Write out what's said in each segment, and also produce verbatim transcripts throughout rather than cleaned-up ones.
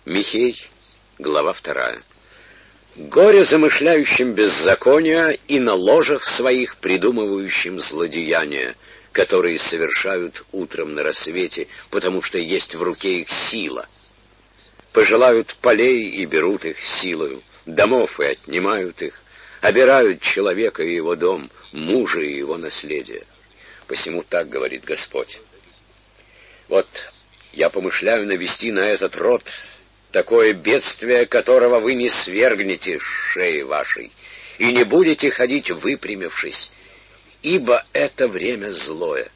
Михей, глава вторая. Горе замышляющим беззакония и на ложах своих придумывающим злодеяния, которые совершают утром на рассвете, потому что есть в руке их сила. Пожелают полей и берут их силою, домов и отнимают их, обирают человека и его дом, мужа и его наследие. Посему так говорит Господь. Вот я помышляю навести на этот род такое бедствие, которого вы не свергнете с шеи вашей, и не будете ходить выпрямившись, ибо это время злое.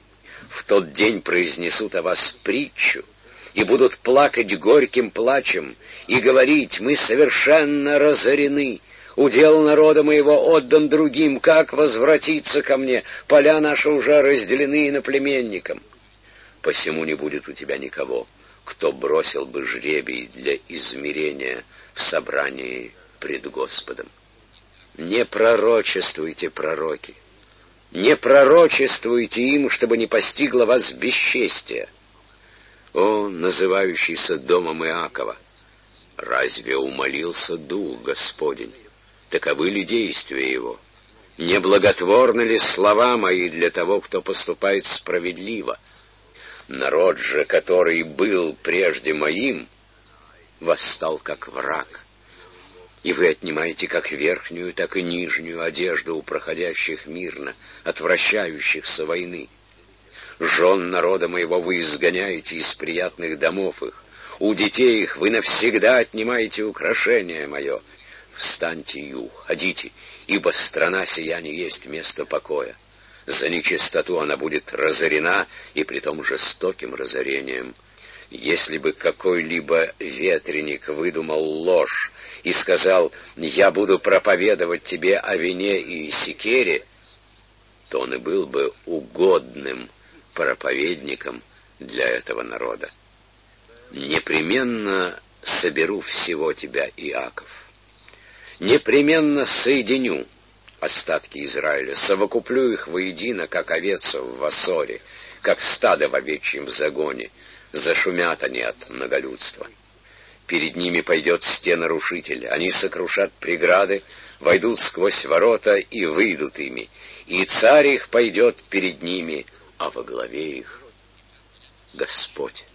В тот день произнесут о вас притчу, и будут плакать горьким плачем, и говорить: мы совершенно разорены, удел народа моего отдан другим, как возвратиться ко мне, поля наши уже разделены иноплеменникам. Посему не будет у тебя никого, кто бросил бы жребий для измерения в собрании пред Господом. Не пророчествуйте, пророки, не пророчествуйте им, чтобы не постигло вас бесчестие. О, называющийся домом Иакова, разве умолился Дух Господень? Таковы ли действия его? Не благотворны ли слова мои для того, кто поступает справедливо? Народ же, который был прежде моим, восстал как враг. И вы отнимаете как верхнюю, так и нижнюю одежду у проходящих мирно, отвращающихся войны. Жен народа моего вы изгоняете из приятных домов их, у детей их вы навсегда отнимаете украшение мое. Встаньте и уходите, ибо страна сия не есть место покоя. За нечистоту она будет разорена, и притом жестоким разорением. Если бы какой-либо ветреник выдумал ложь и сказал: «Я буду проповедовать тебе о вине и секере», то он и был бы угодным проповедником для этого народа. Непременно соберу всего тебя, Иаков. Непременно соединю остатки Израиля, совокуплю их воедино, как овец в Ассоре, как стадо в овечьем загоне. Зашумят они от многолюдства. Перед ними пойдет стенарушитель, они сокрушат преграды, войдут сквозь ворота и выйдут ими, и царь их пойдет перед ними, а во главе их Господь.